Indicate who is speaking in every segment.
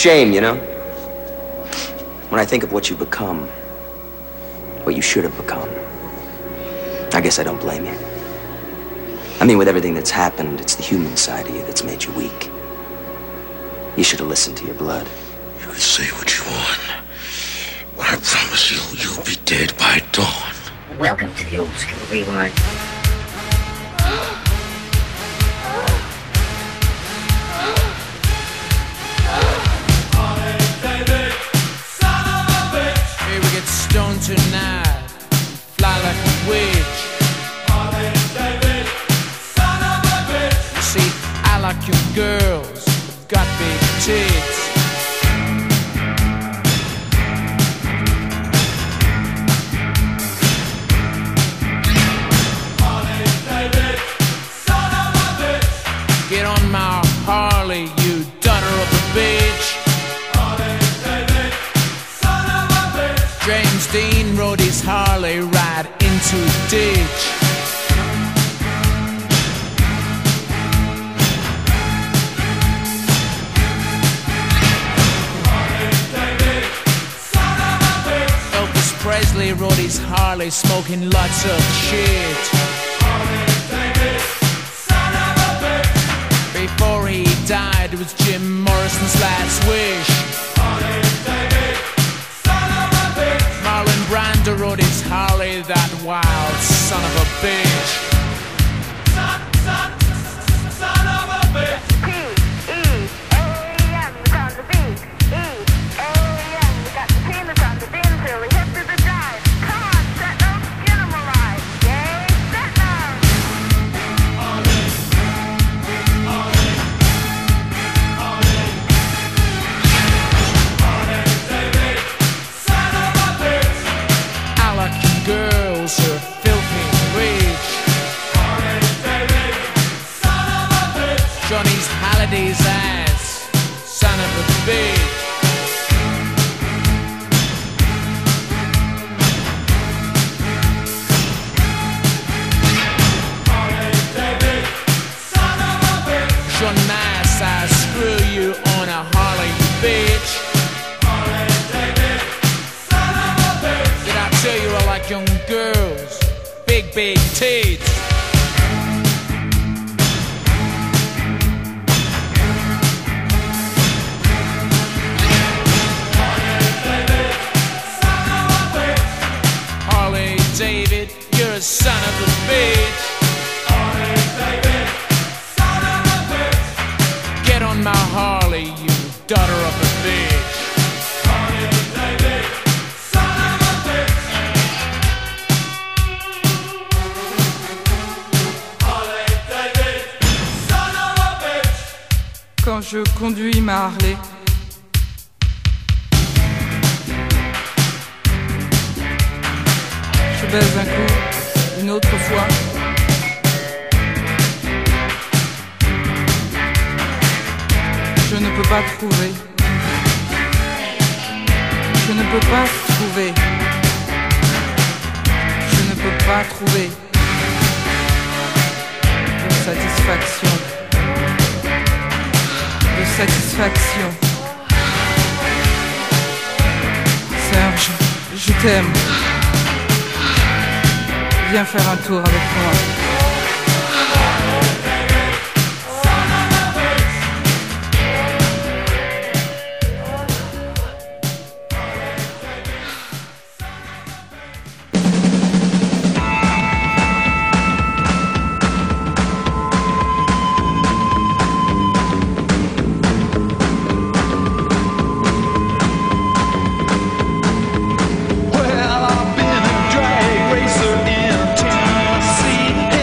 Speaker 1: shame, you know? When I think of what you've become, what you should have become, I guess I don't blame you. I mean, with everything that's happened, it's the human side of you that's made you weak. You should have listened to your blood.
Speaker 2: You can say what you want, but I promise you, you'll be dead by dawn.
Speaker 3: Welcome to the Old School Rewind.
Speaker 4: Hey, we get stoned tonight, fly like a witch. You see, I like your girls, got big tits. Get on my Harley, you daughter of a bitch. James Dean rode his Harley right into the ditch. Elvis Presley rode his Harley smoking lots of shit. Before he died, it was Jim Morrison's last wish. Marlon Brando rode his Harley, that wild son of a bitch. Son of a bitch.
Speaker 5: P-E-A-M, it's on the beat. E-A-M, we got the penis on the bin till we hit to the dive. Come on, Sentinel, get him alive. Yay, Sentinel!
Speaker 4: Girls are filthy rich. Johnny's Halliday's ass, son of a bitch. John Nice, I screw you on a Harley, bitch. Tell you I like young girls, big, big tits. Harley David, you're a son of a bitch. Harley David, son of a bitch. Get on my Harley, you daughter of a bitch. Harley David, son of a bitch. Harley David, son of a bitch.
Speaker 6: Quand je conduis ma Harley, je baise un coup, une autre fois. Je ne peux pas trouver. Je ne peux pas trouver. Je ne peux pas trouver de satisfaction. De satisfaction. Serge, je t'aime. Viens faire un tour avec moi.
Speaker 7: Well, I've been a drag racer in Tennessee.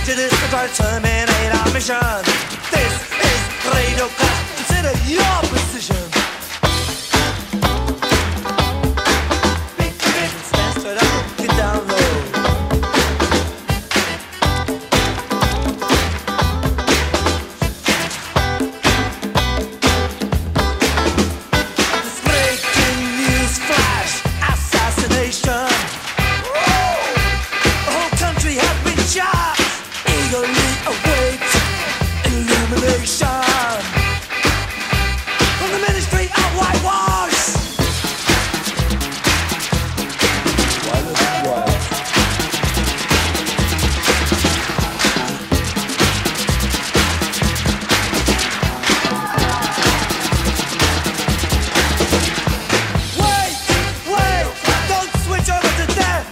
Speaker 7: to this to try to terminate our mission. This is Radio Clash. Consider your position. Stand straight up, get down low. This breaking news flash, assassination. The whole country has been shot. Eagerly await illumination from the Ministry of Whitewash. Wait, don't switch over to death.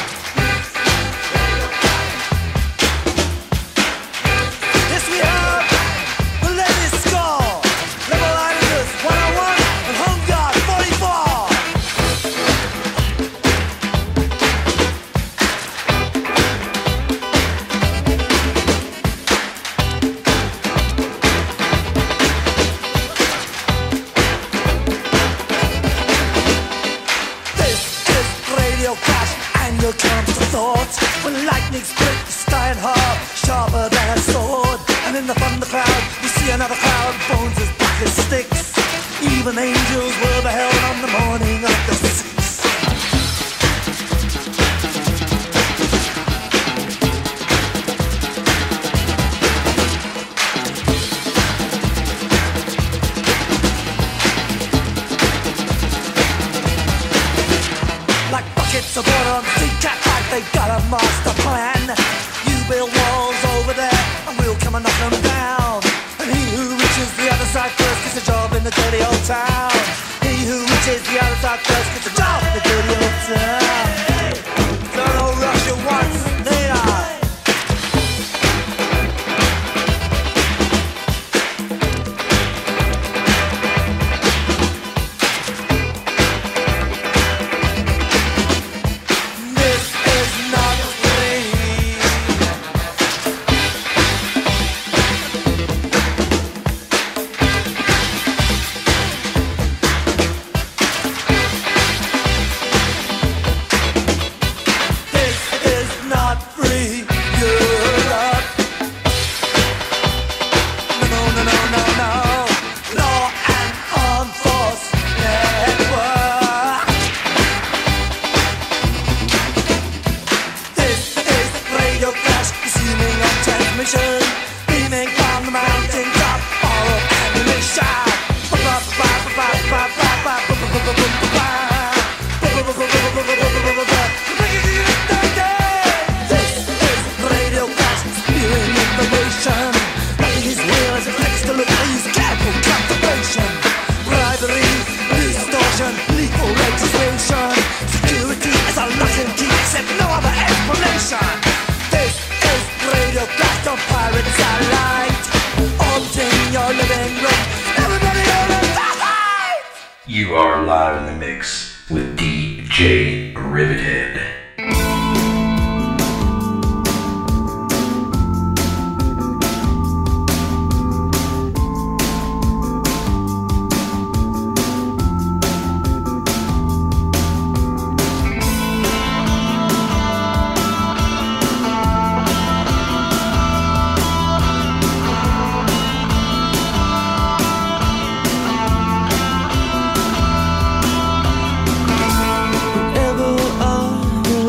Speaker 7: Yes, we have the latest score. Level Islanders 101 and Home Guard 44. This is Radio Clash, and your comes to thoughts. When lightning split the sky and hard, sharper than a sword. And in the thunder cloud, we see another cloud, bones as black as sticks. Even angels were beheld on the morning of the 6th. Like buckets of water on sea cat like they got a master plan. You build walls over there and we'll come and knock them down. And he who reaches the other side first gets a job in the dirty old town. He who reaches the other side first gets a job in the dirty old town. So no Russia once, later. This is not free. This is not free Europe. No, no, no, no, no. Law and armed force network. This is Radio Clash, resuming on transmission, beaming from the mountain top, all of ammunition. This is Radio Clash, spewing information. Nothing is real as it takes to look at these careful contemplation. Bribery, distortion, lethal legislation. Security is a lock and key, except no other explanation. This is Radio Clash on pirate satellite, orbiting your living room. Everybody on the satellite!
Speaker 8: You are live in the mix with DJ Rivethead.
Speaker 7: Whenever I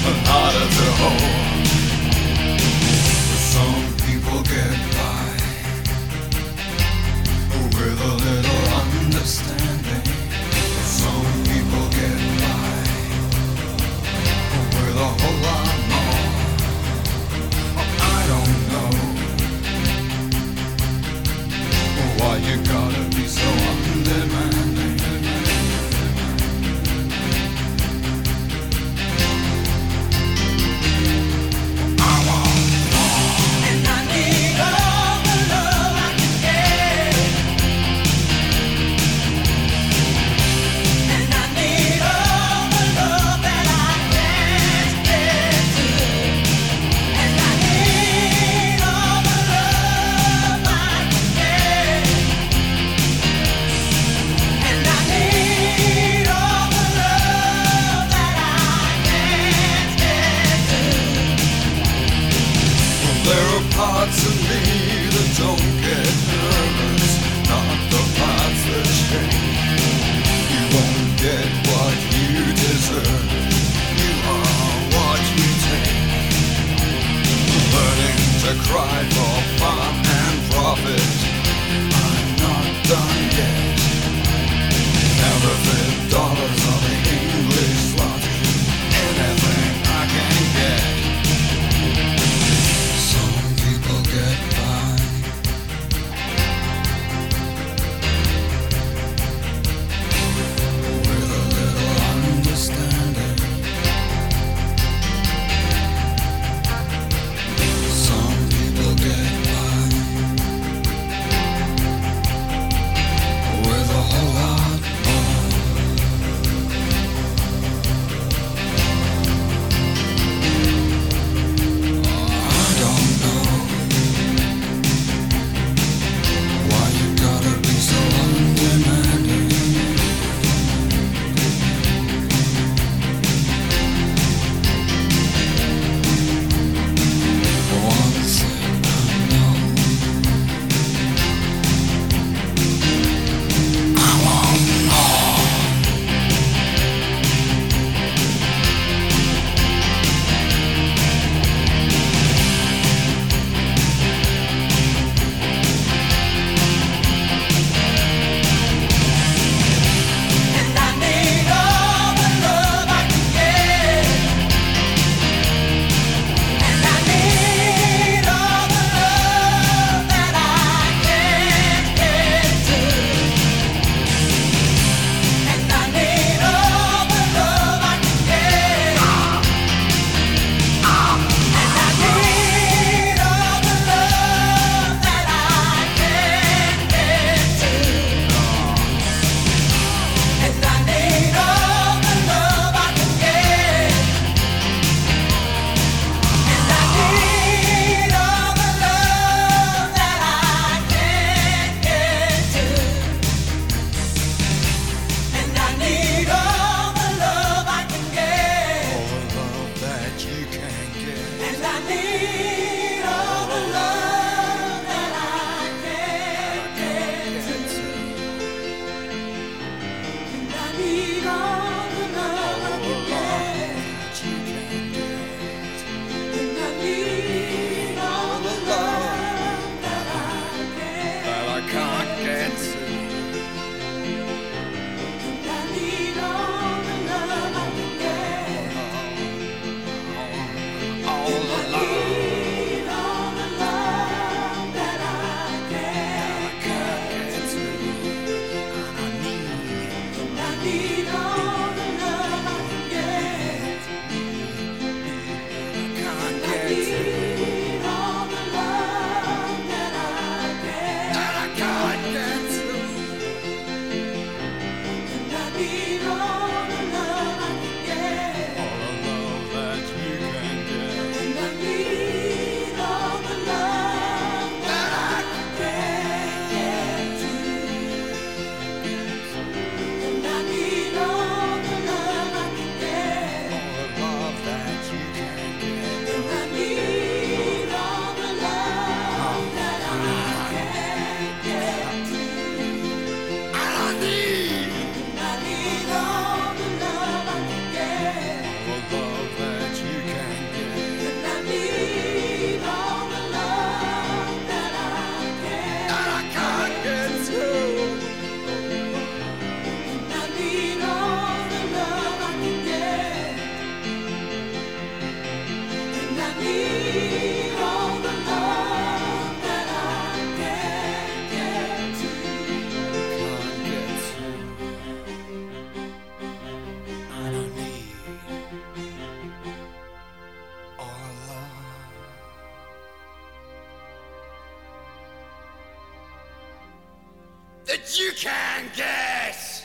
Speaker 7: and harder to hold. Some people get by with a little understanding. Some people get by with a whole lot more. I don't know why you gotta be so undemanding. I want more, and I need all the love I can get. And I need all the love that I can't get to. And I need all the love I can get. And I need all the love that I can't get to. There are parts of me that don't get nervous, not the parts that shake. You won't get what you deserve. You are what you take. Learning to cry for fun and profit. I'm not done yet. Counterfeit dollars of the English zloty. Anything I can get. Some people get by
Speaker 2: that you can guess.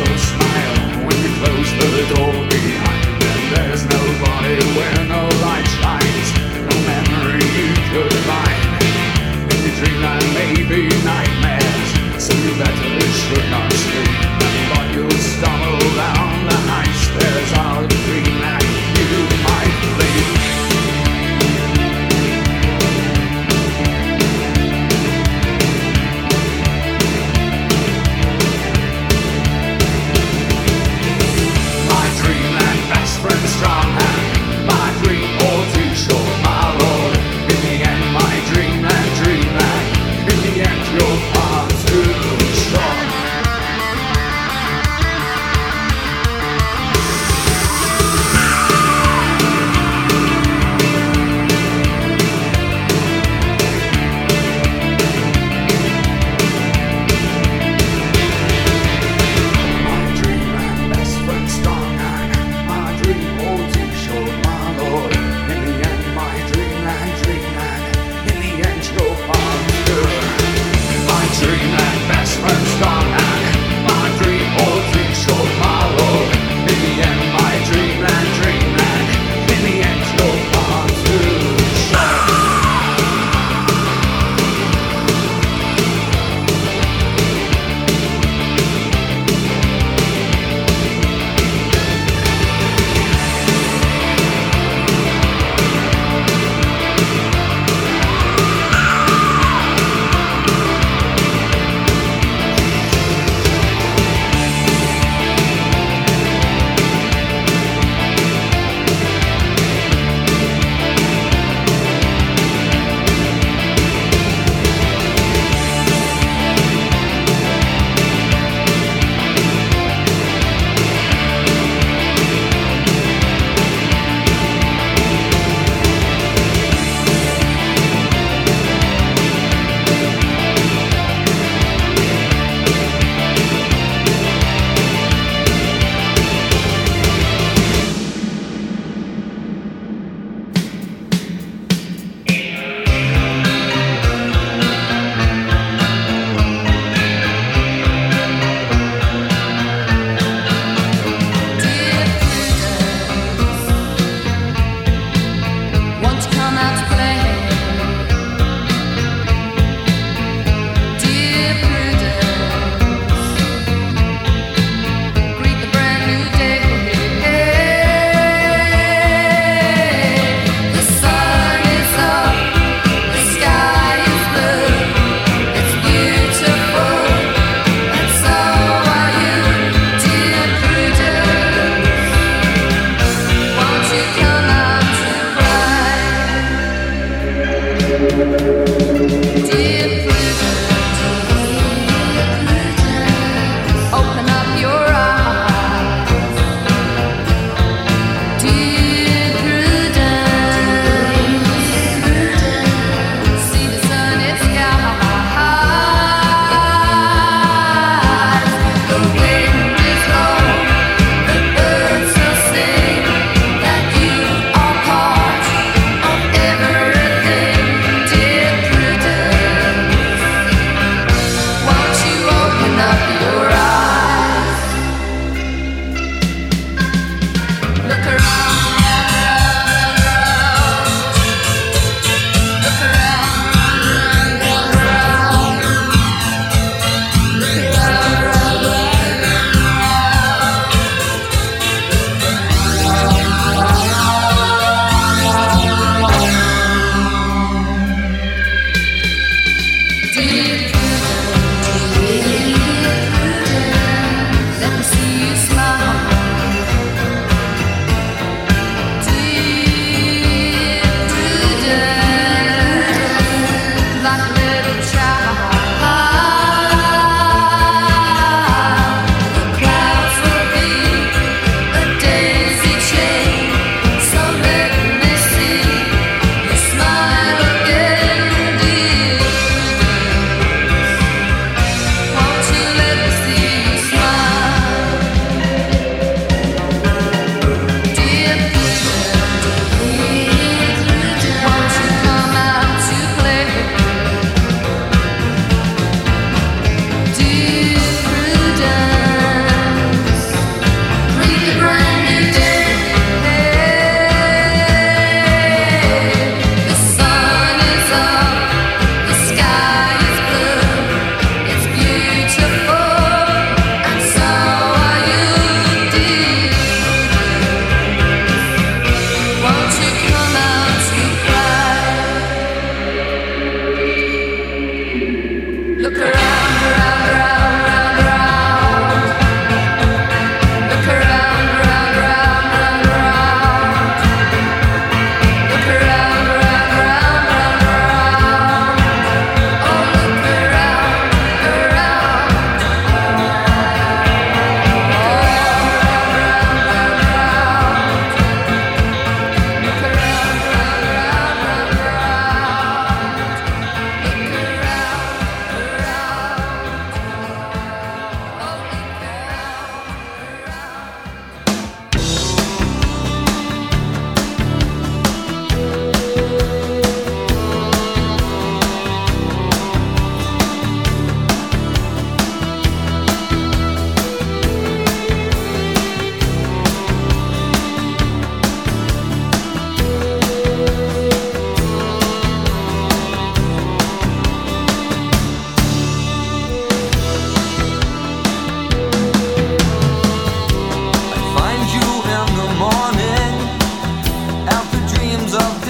Speaker 2: Smile when you close the door behind them. There's nobody where no light.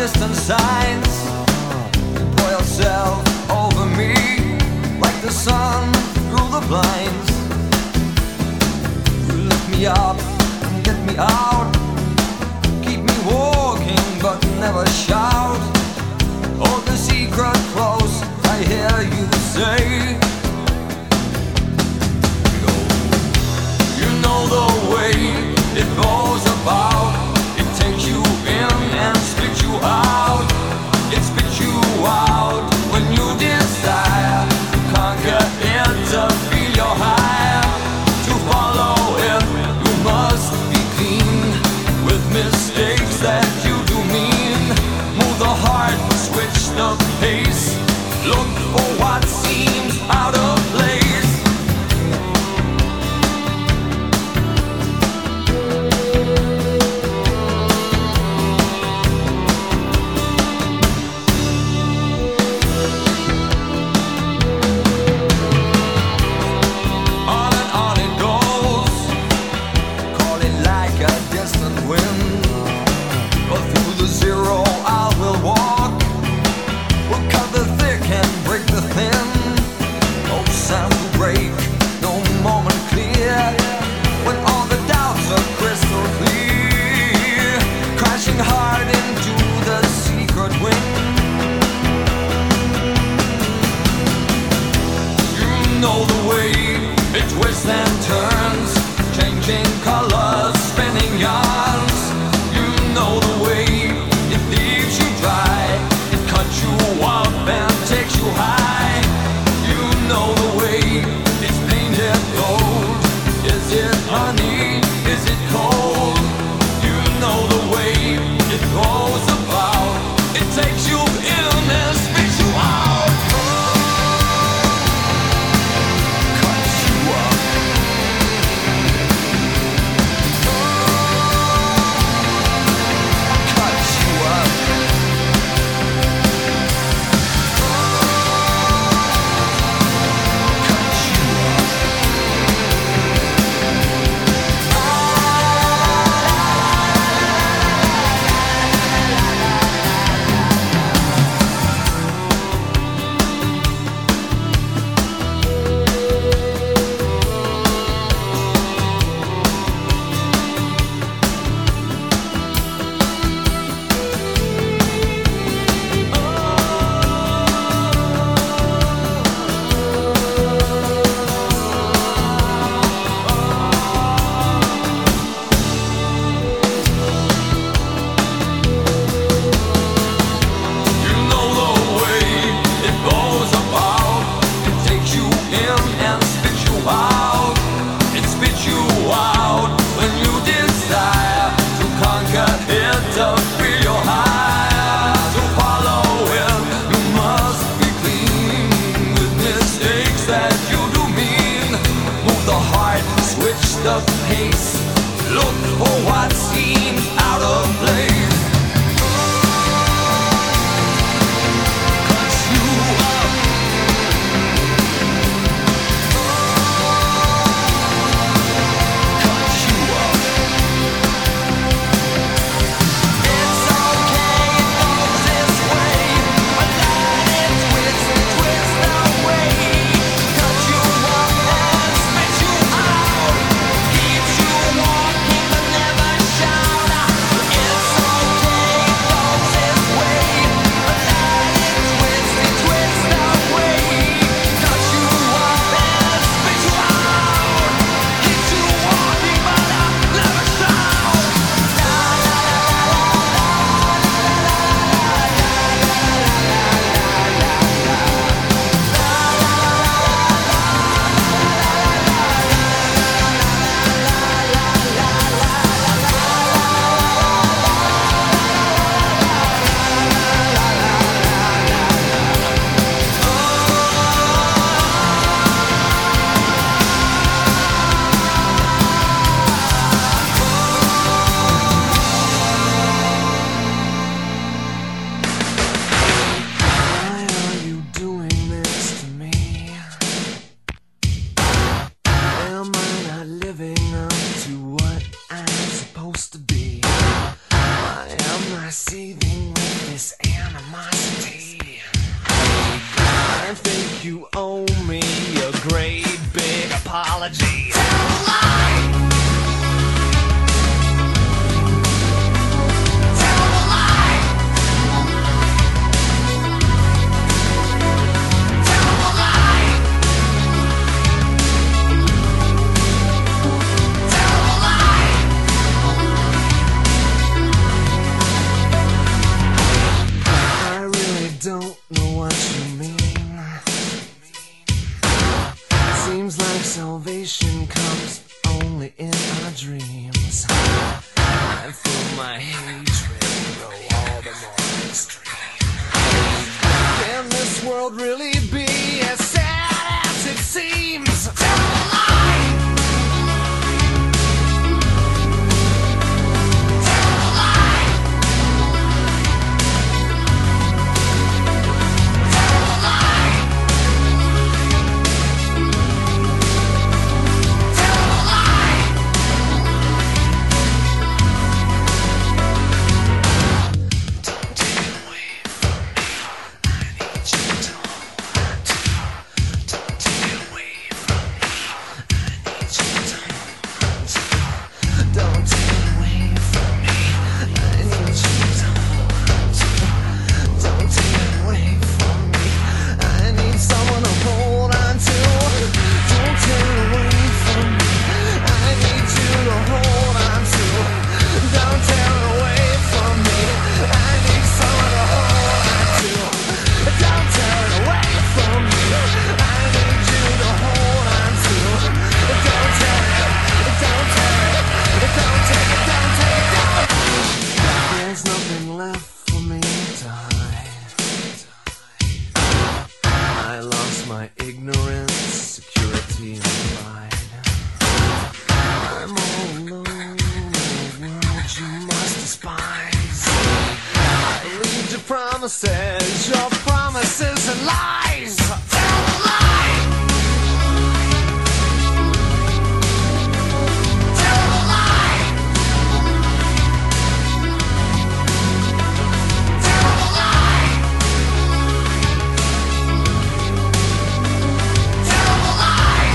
Speaker 7: distant signs. You pour yourself over me like the sun through the blinds. You lift me up and get me out, keep me walking but never shout. Hold the secret close, I hear you say. You know the way it goes about. It takes you in and spits you out. It spits you out when you desire to conquer it, to feel your high. To follow it, you must be clean. you owe me a great big apology. Terrible lie! Terrible lie! Terrible lie! Terrible lie! I really don't know what you mean. Seems like salvation comes only in our dreams. I feel my hatred grow all the more extreme. Can this world really be as sad as it seems? Terrible lie! Terrible lie! Terrible lie! Terrible lie! Don't take it away from me. I need you to hold on to. Don't take it away from me. I need you to hold on to. Don't take it away from me. I need you to hold on to. Don't take it away from me. I need someone to hold on to. Don't take it away from me. I need you to hold on to. Don't tear it away from me. I need someone to hold on to. Don't tear it away from me. I need you to hold on to. Don't tear it. Don't tear it. Don't take it. Don't take it. There's nothing left for me to hide. I lost my ignorance, security, and pride. I'm all alone in a world you must despise. I read your promises and lies. Terrible lie! Terrible lie! Terrible lie! Terrible lie!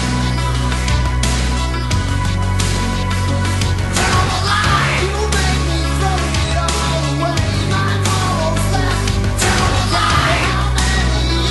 Speaker 7: Terrible lie! You make me throw it all away. My morals left. Terrible lie! How many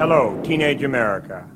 Speaker 9: Hello, Teenage America.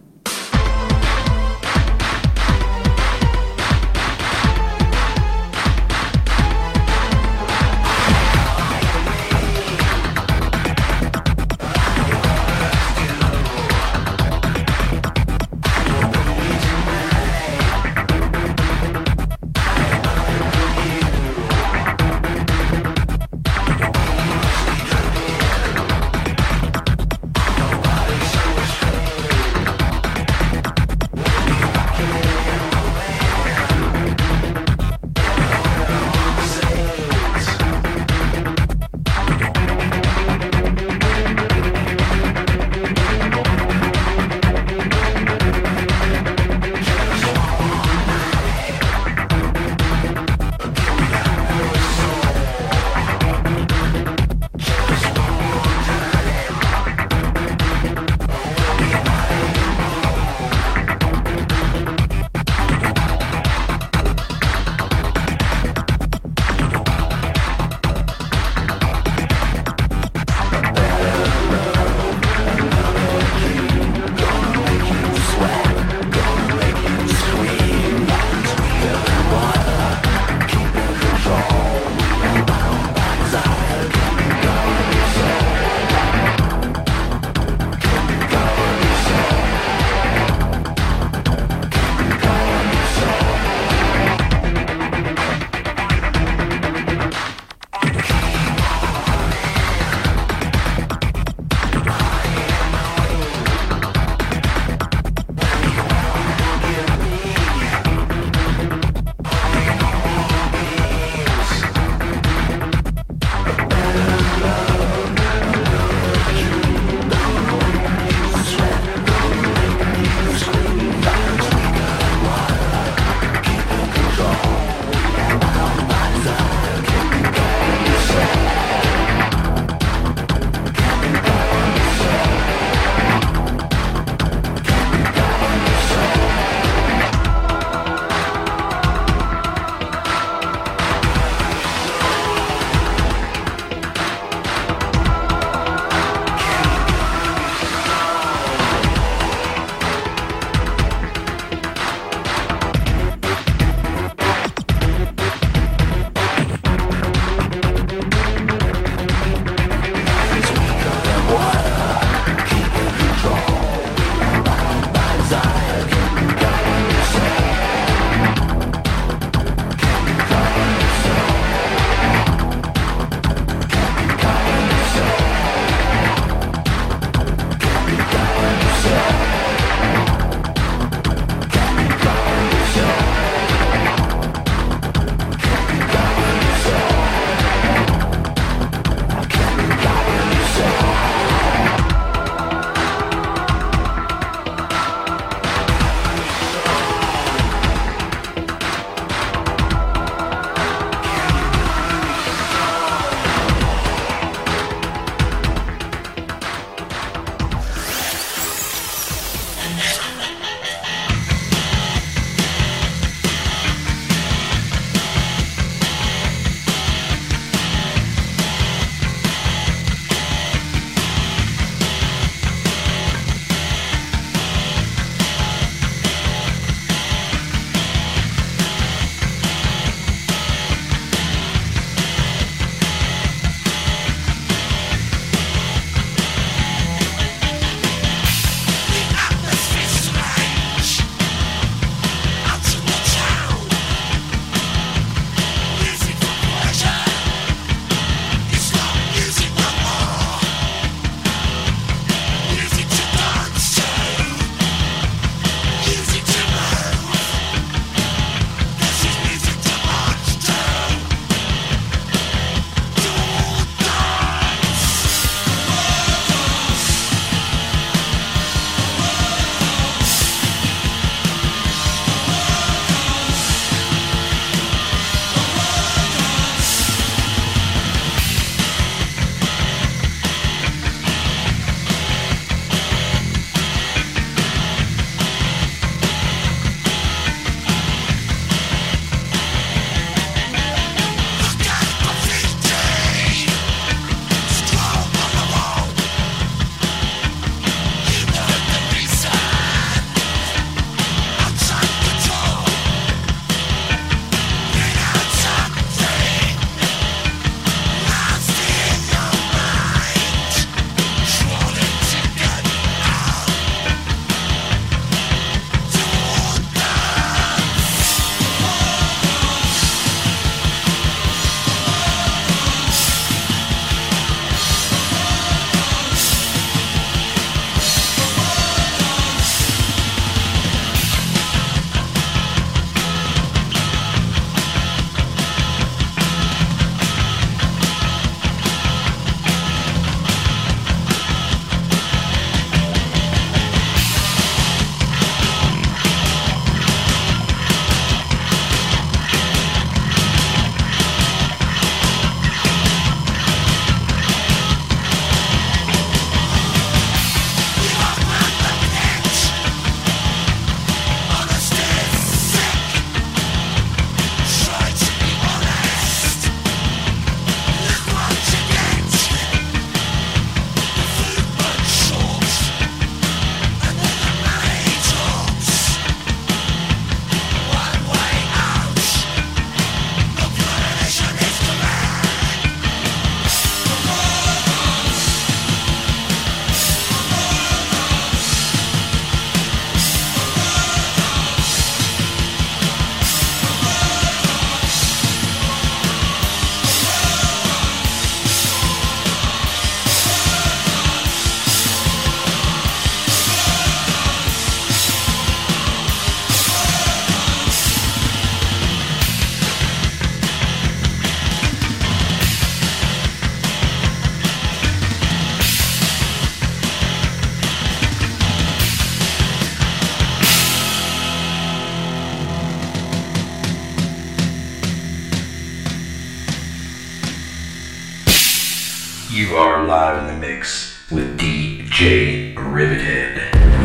Speaker 8: You are live in the mix with DJ Rivethead.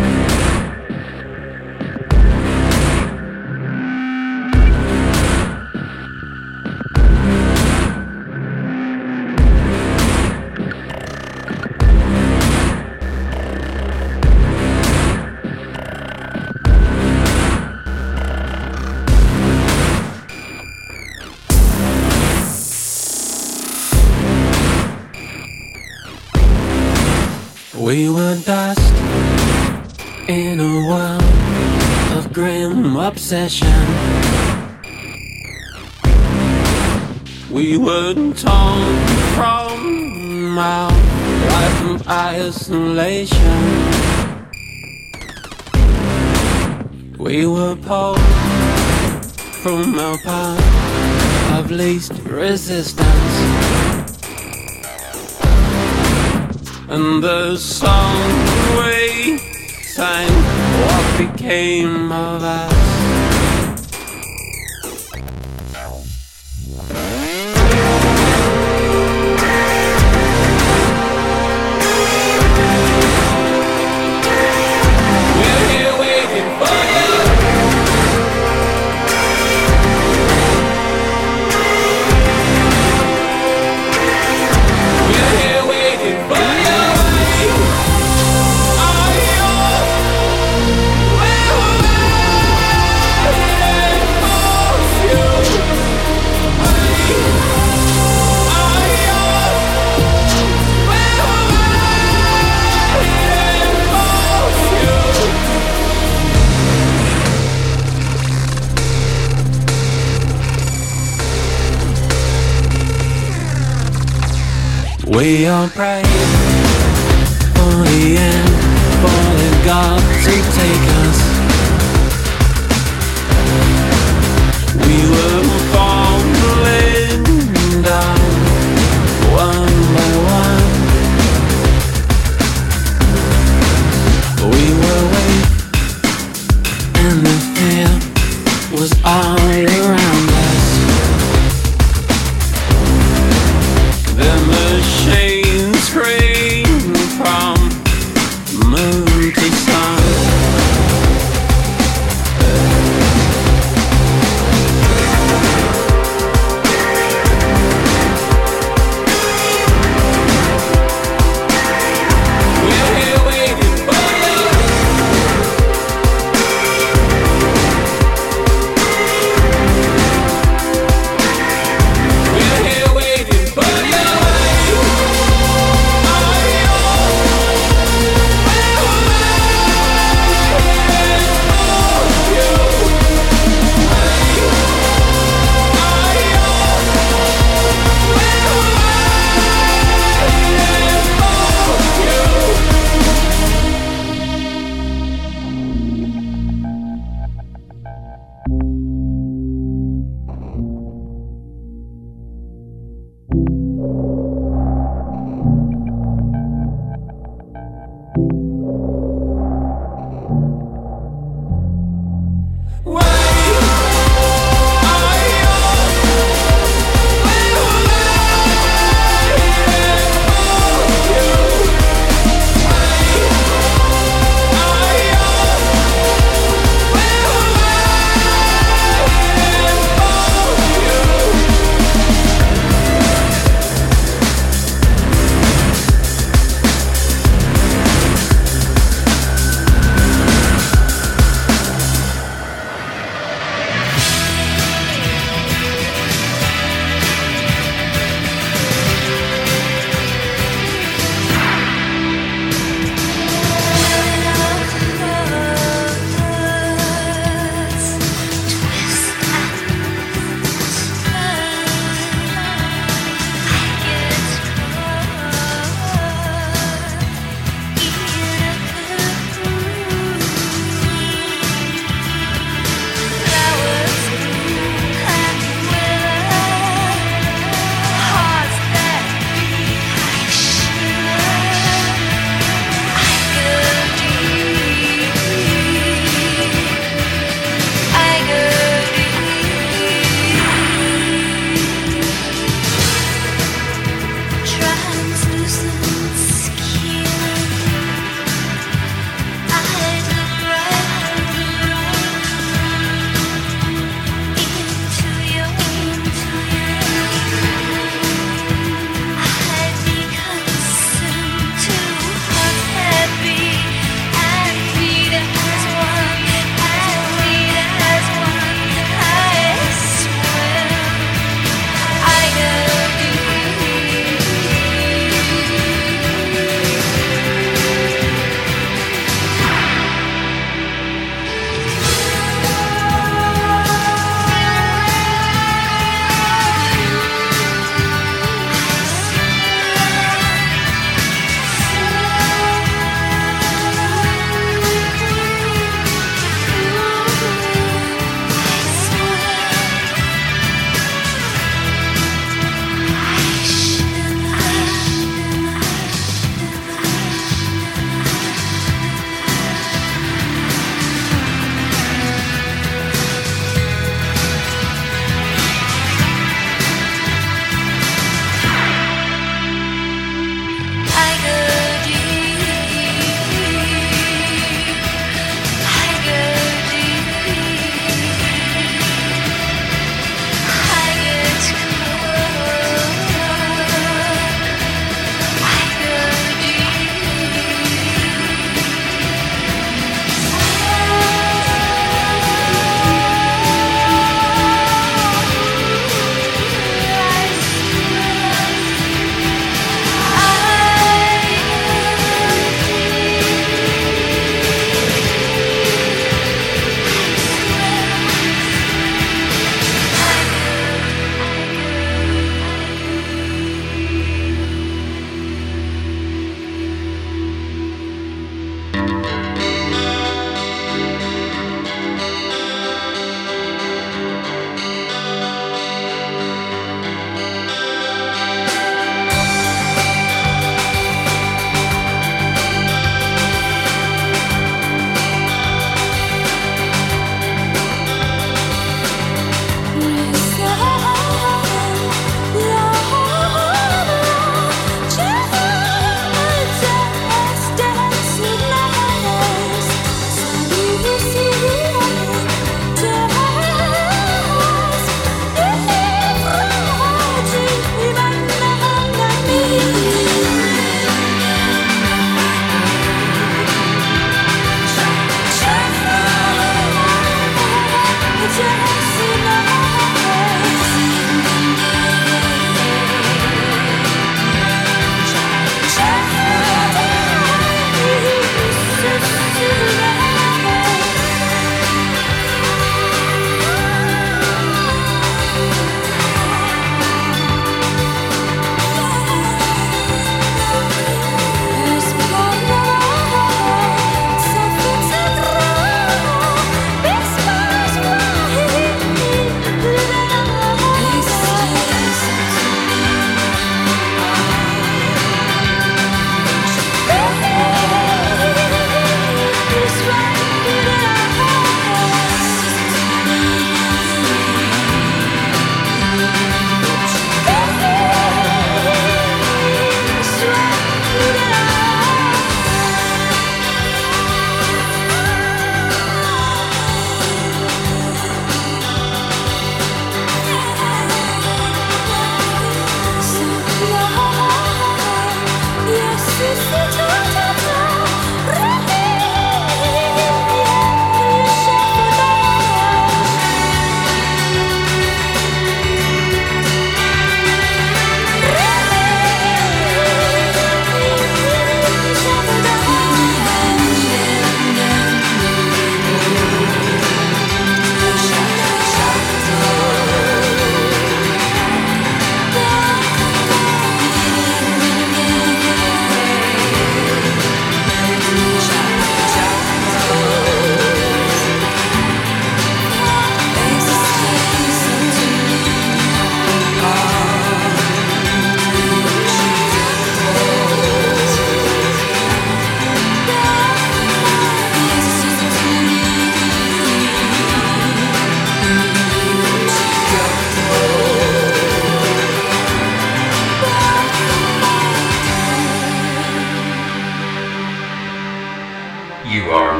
Speaker 10: We were dust in a world of grim obsession. We were torn from our life of isolation. We were pulled from our path of least resistance. And the song we sang, what became of us? We're here waiting for you. We're here waiting for you. We are brave for the end, for the God to take us. We were falling down one by one. We were weak and the fear was all around us. The machine screamed from moon to sun.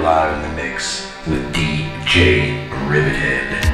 Speaker 8: live in the mix with DJ Rivethead.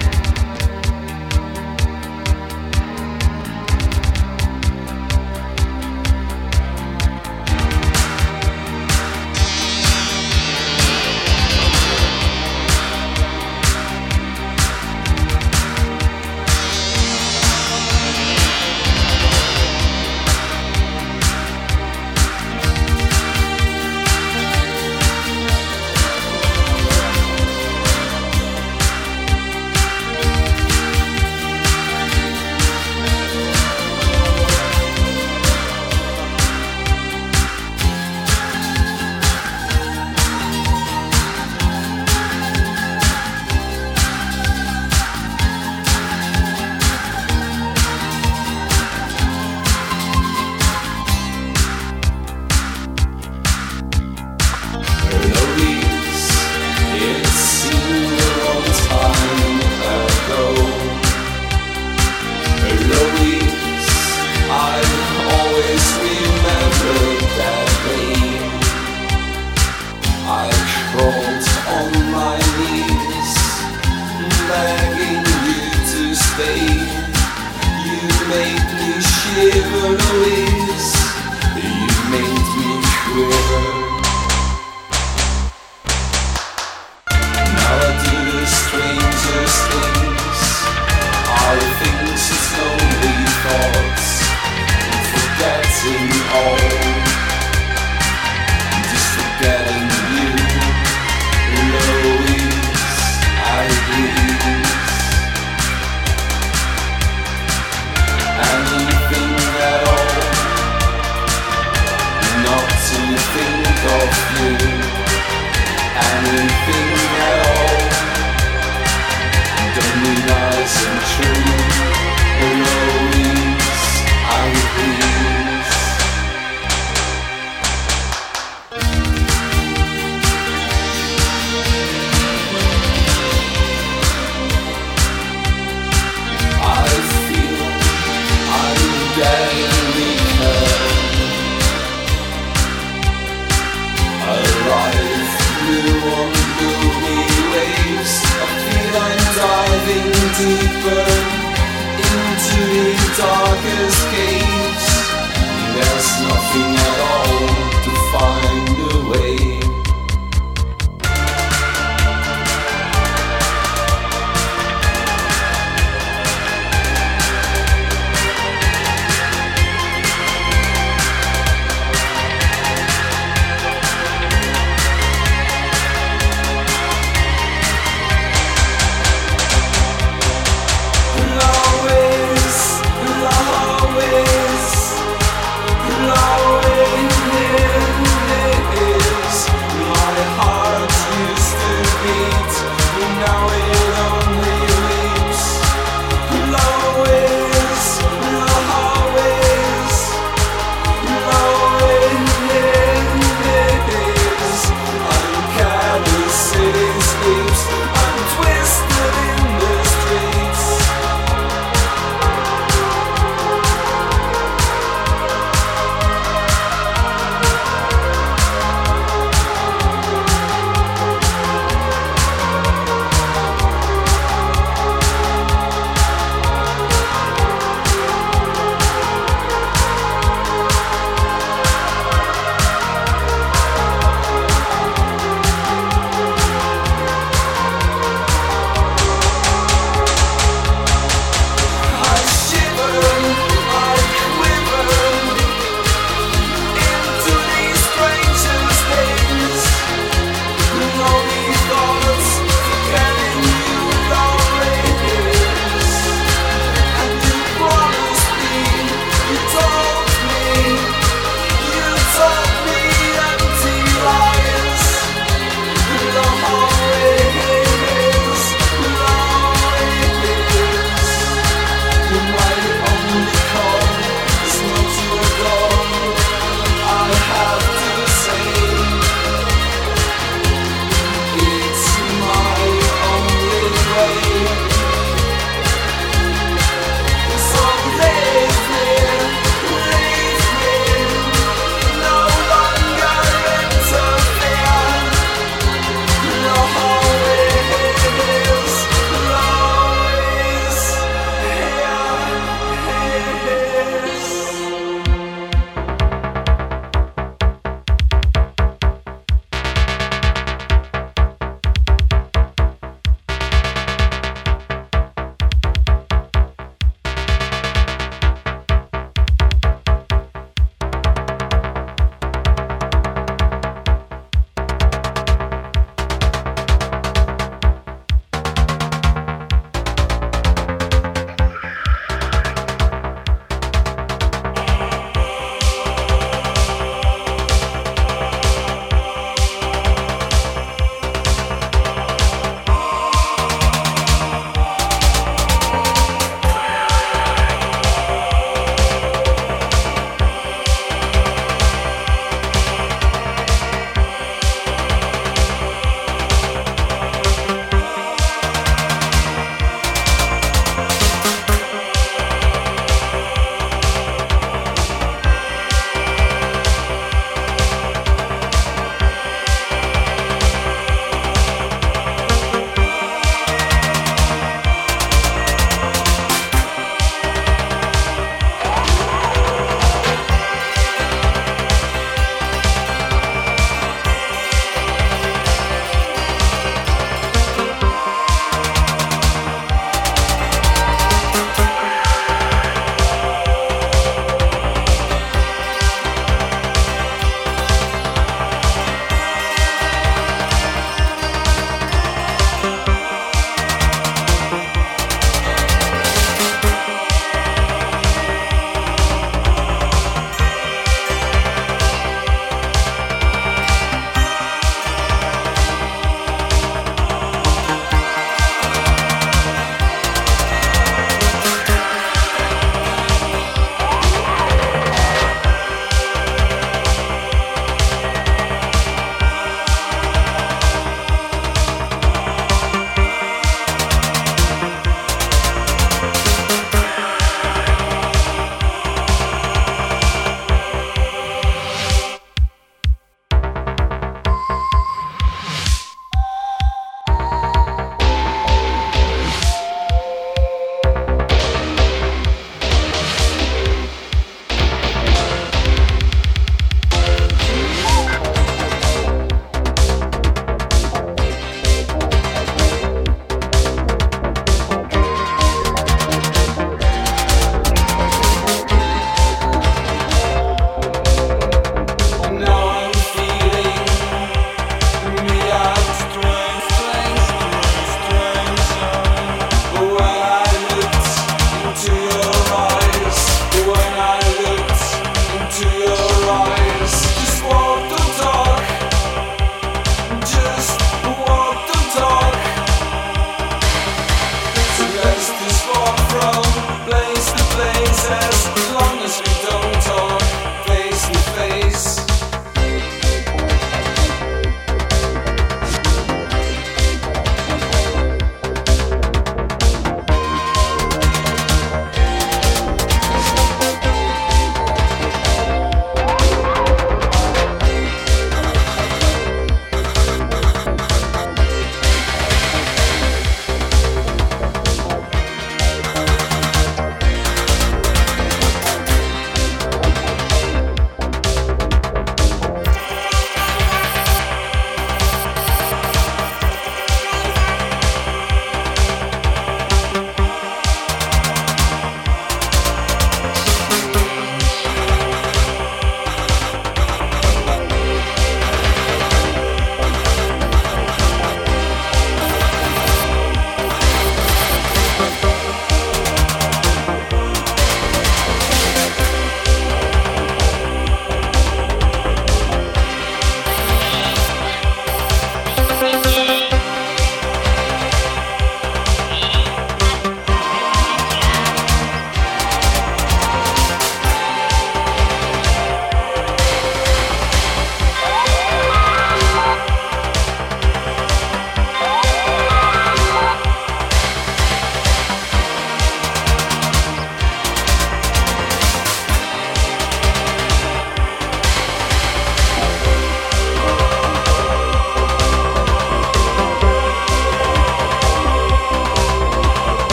Speaker 7: Always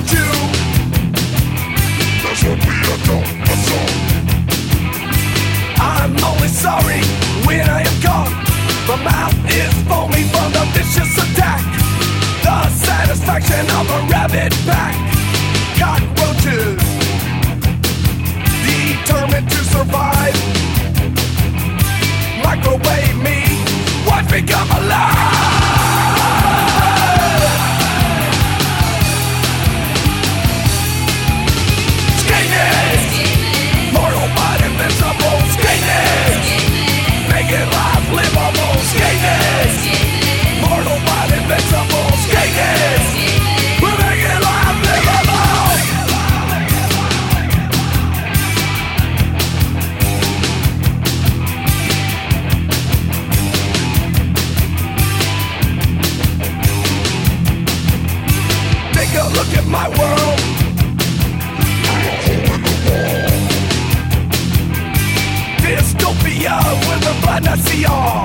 Speaker 7: hurt you. That's what we are done, that's all. I'm only sorry when I am gone. My mouth is foamy from the vicious attack. The satisfaction of a rabid pack. Cockroaches, determined to survive. Microwave me, watch me come alive. Skating, mortal but invincible. Skating, making life livable. Skating, mortal but invincible. Skating, we're making life livable. Take a look at my world. Dystopia with a blood I see all.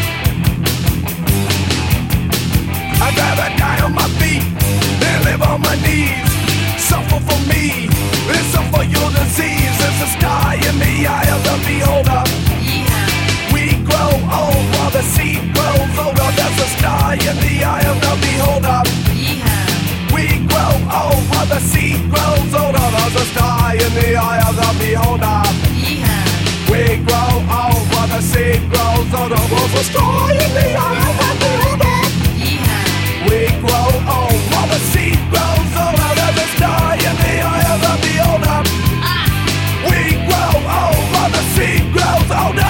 Speaker 7: I'd rather die on my feet than live on my knees. Suffer for me and suffer your disease. There's a sky in the eye of the beholder. We grow old while the seed grows older. There's a sky in the eye of the beholder. We grow old while the seed grows older. There's a sky in the eye of the beholder. We grow old while the seed grows older. There's a sky in the eye of the beholder. We grow old while the seed grows older. There's a sky in the eye of the beholder. We grow old while the seed grows older.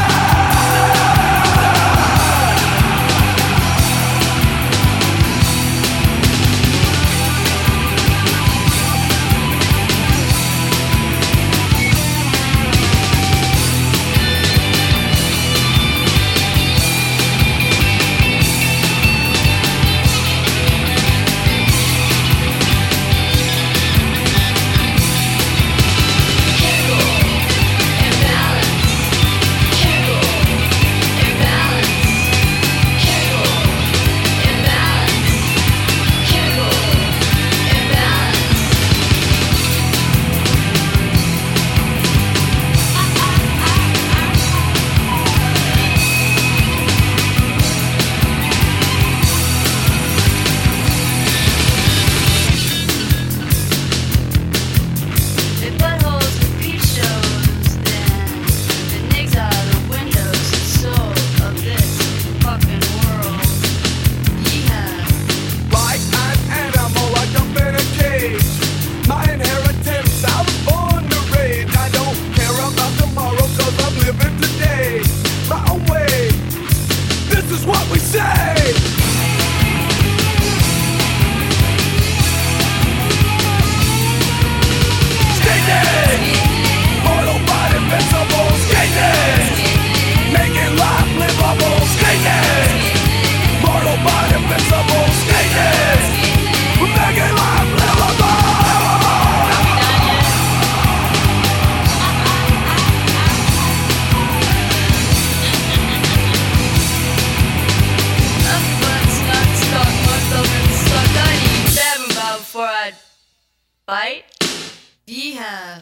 Speaker 11: Bite? Yeehaw.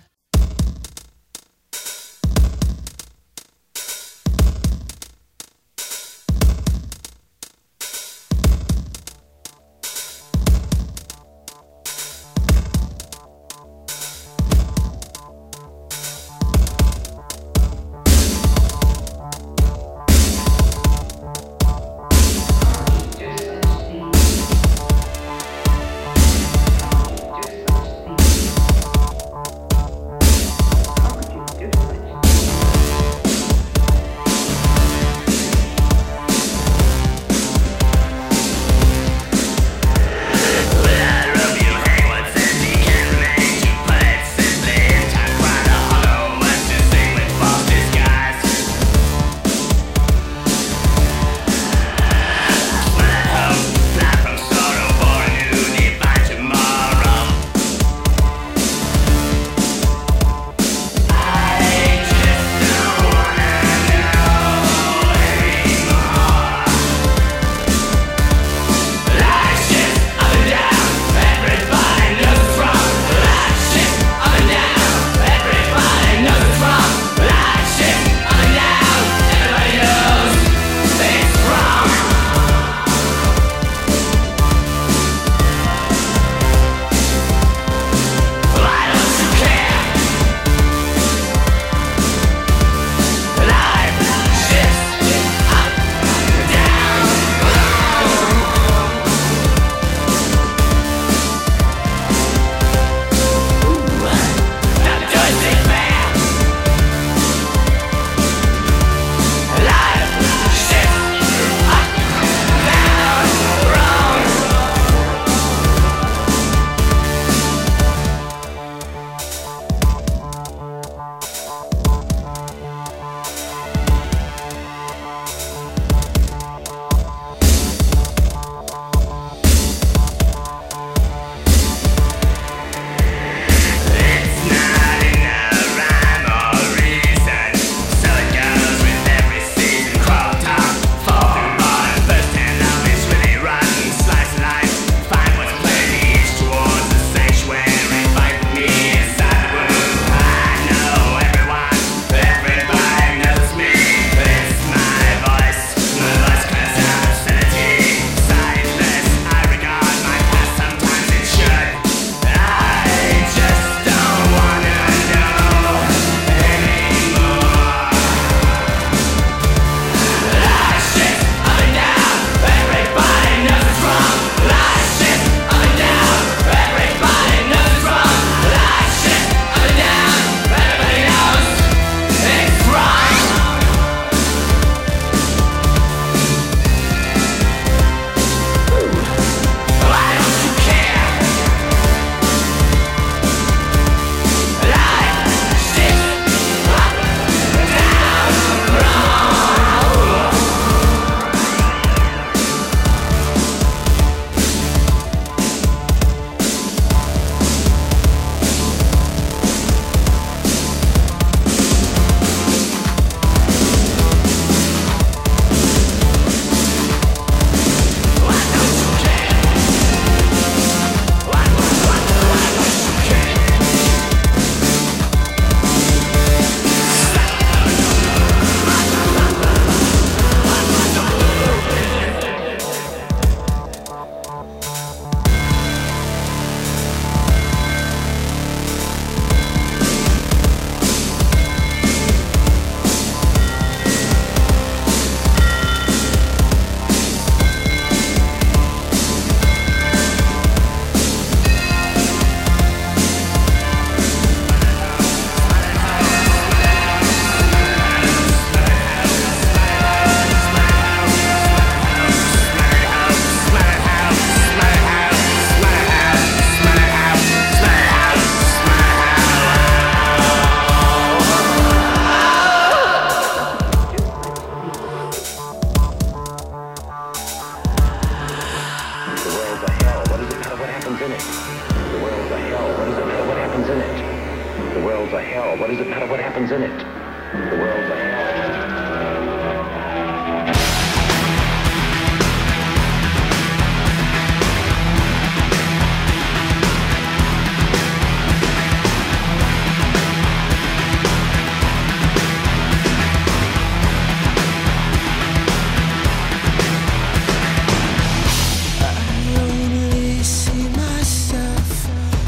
Speaker 8: in it? The world's a hell. What does it matter what happens in it? The world's a hell. What does it matter what happens in it? The world's a hell.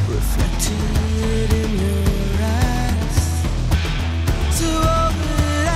Speaker 7: Reflected in your eyes, so all that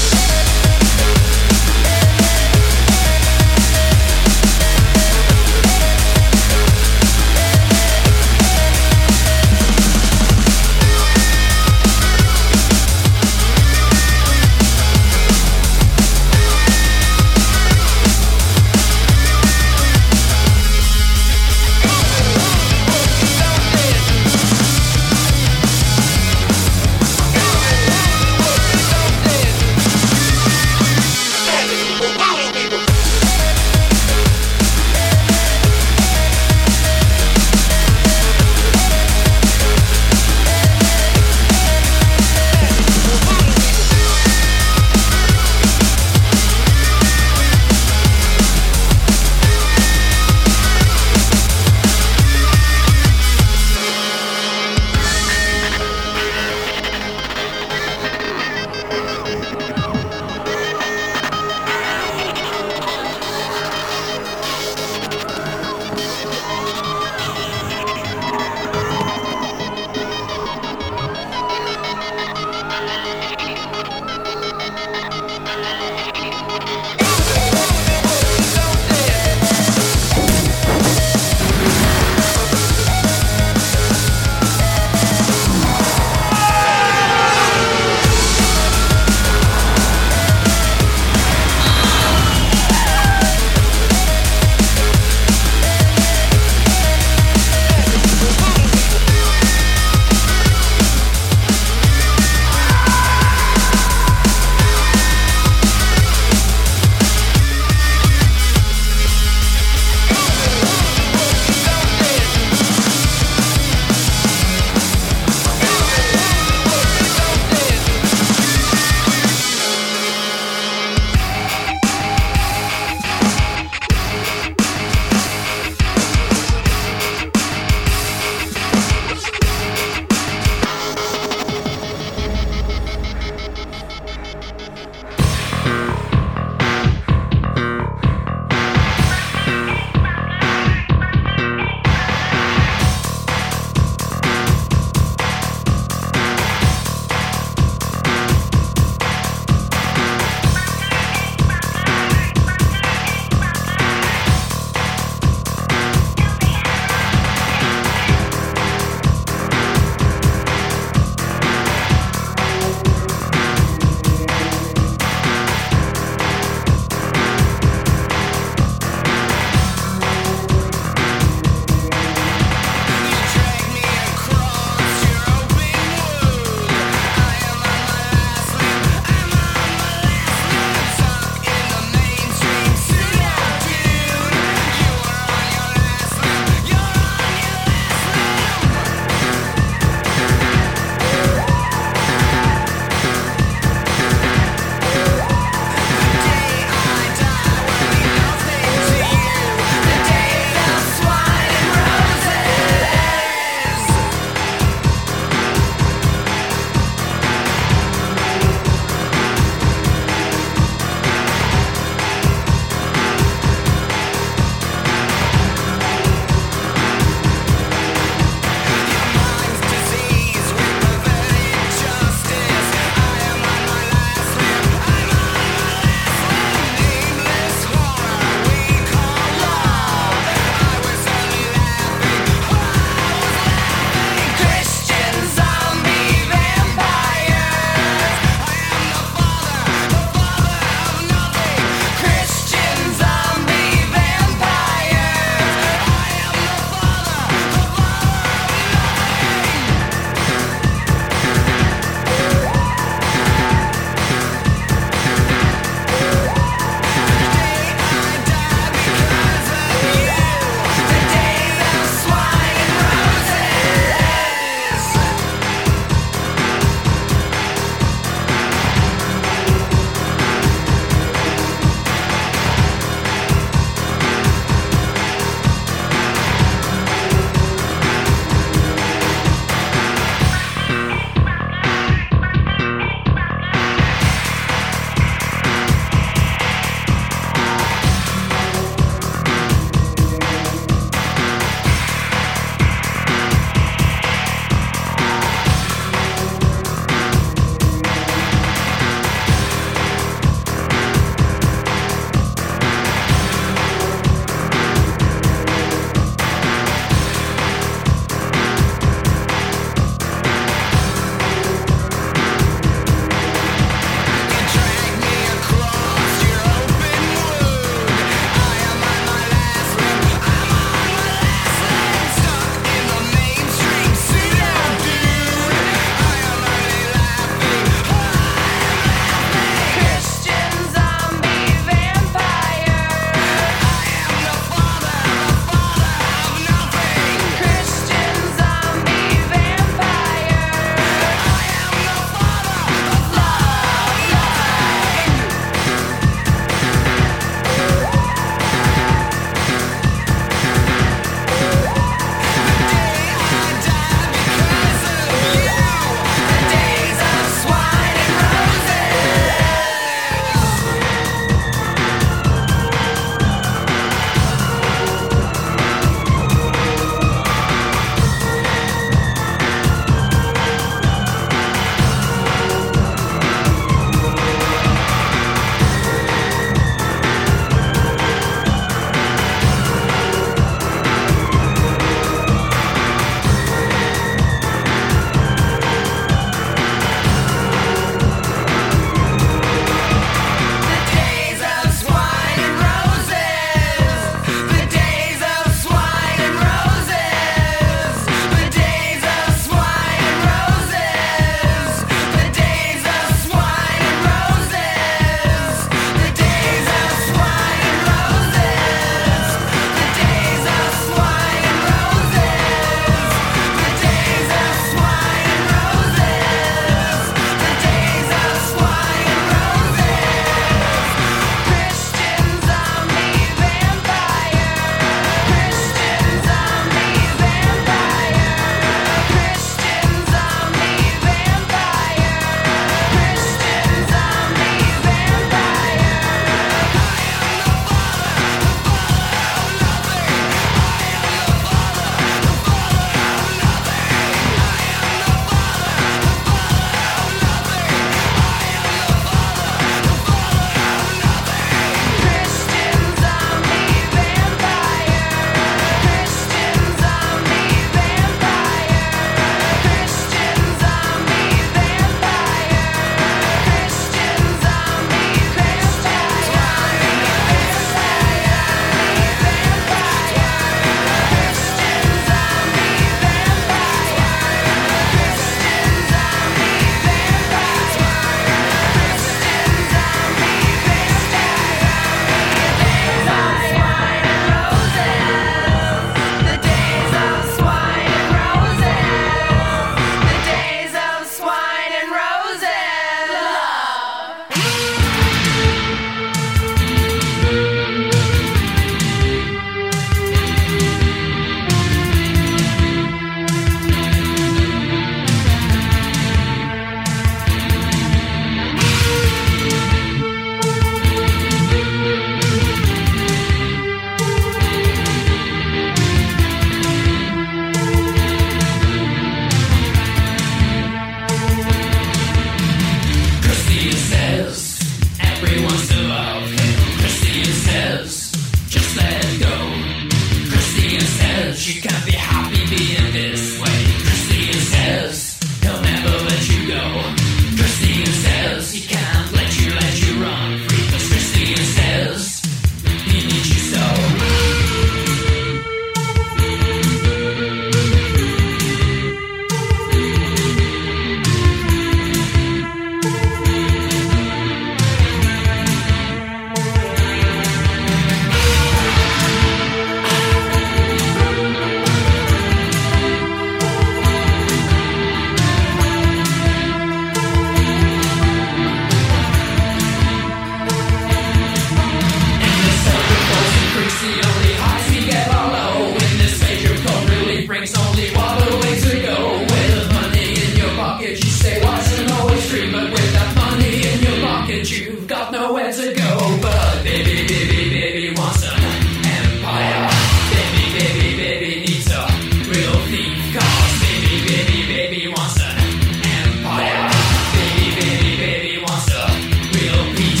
Speaker 12: pocket. You say wasn't always free, but with that money in your pocket, you've got nowhere to go. But baby, baby, baby wants an empire. Baby, baby, baby needs a real thief. Cause baby, baby, baby wants an empire. Baby, baby, baby wants a real peace.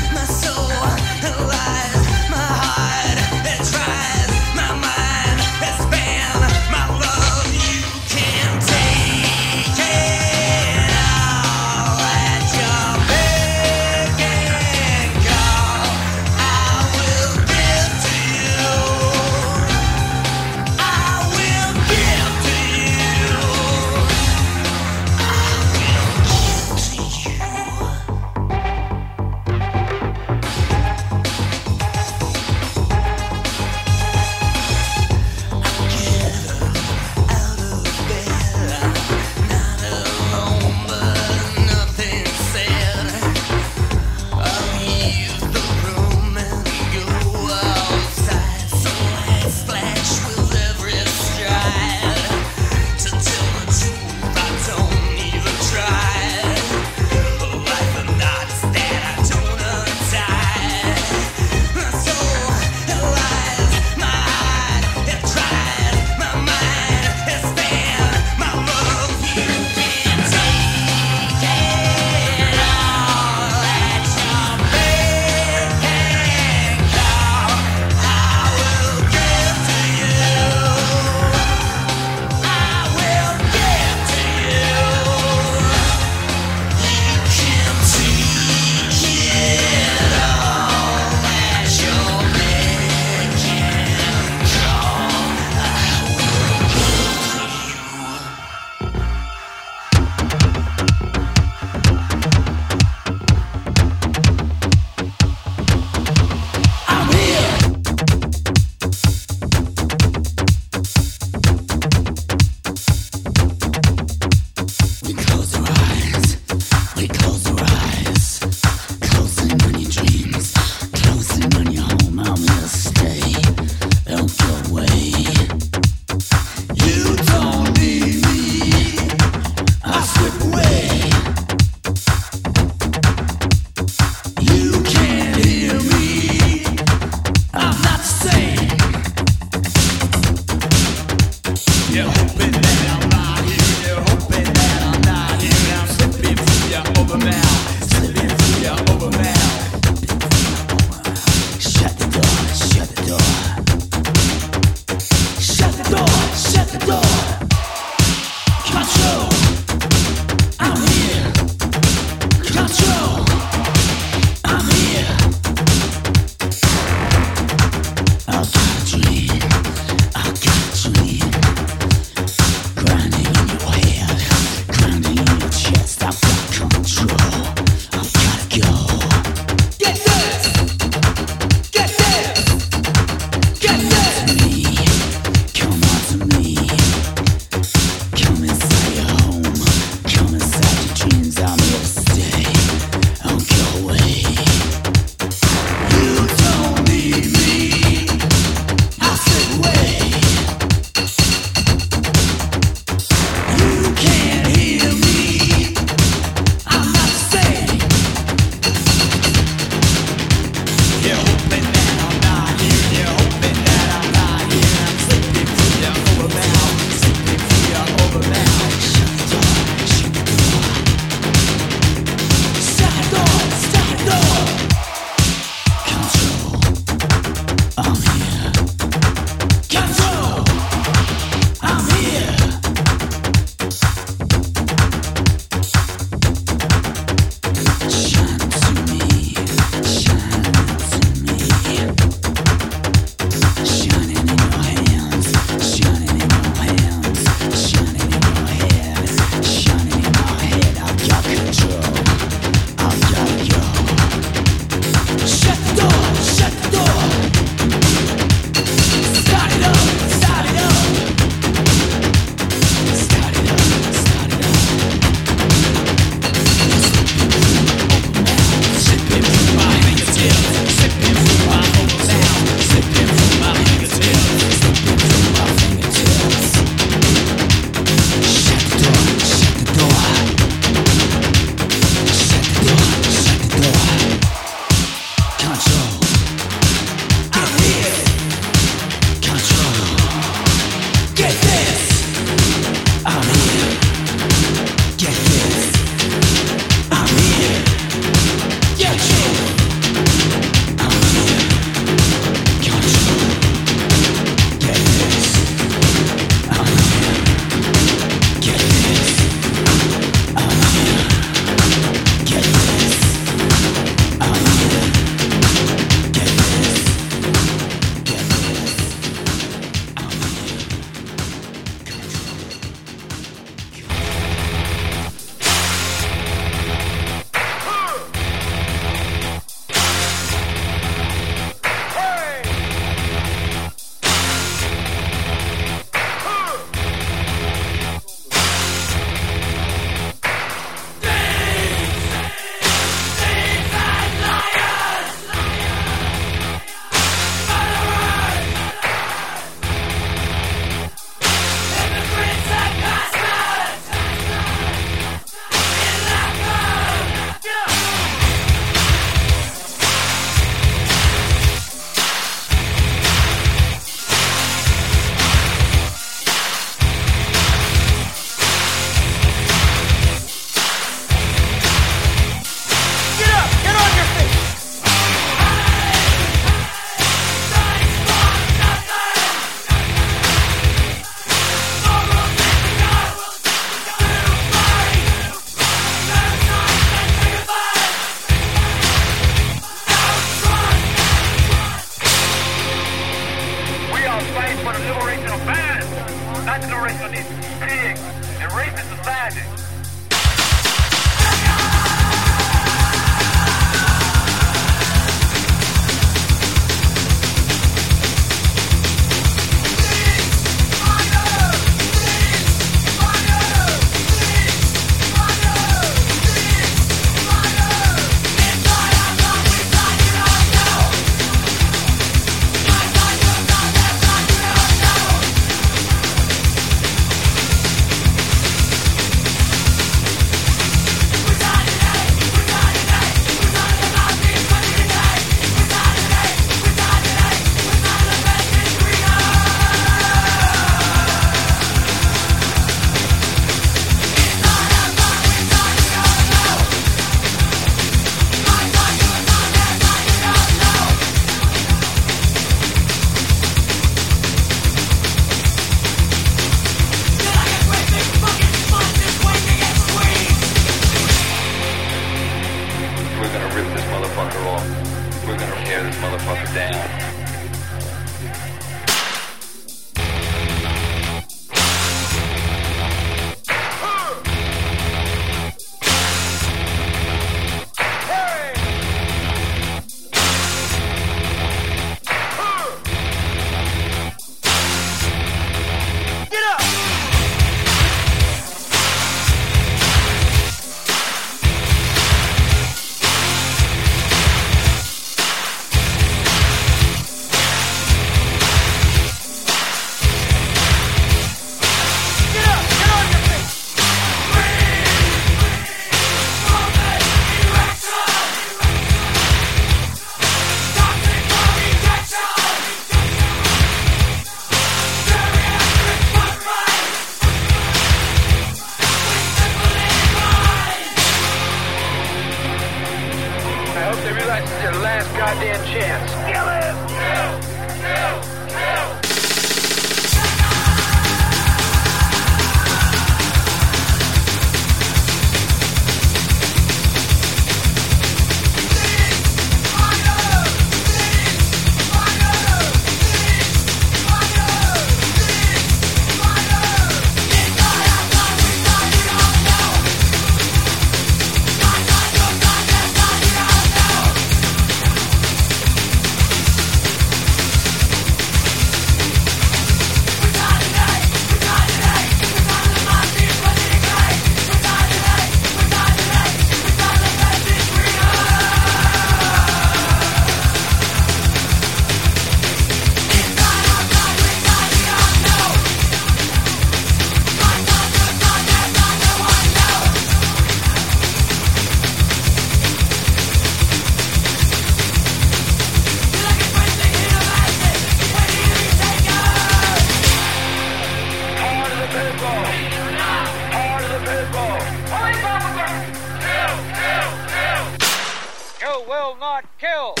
Speaker 13: people. Are the people. Police officer! Kill, kill, kill. You will not kill.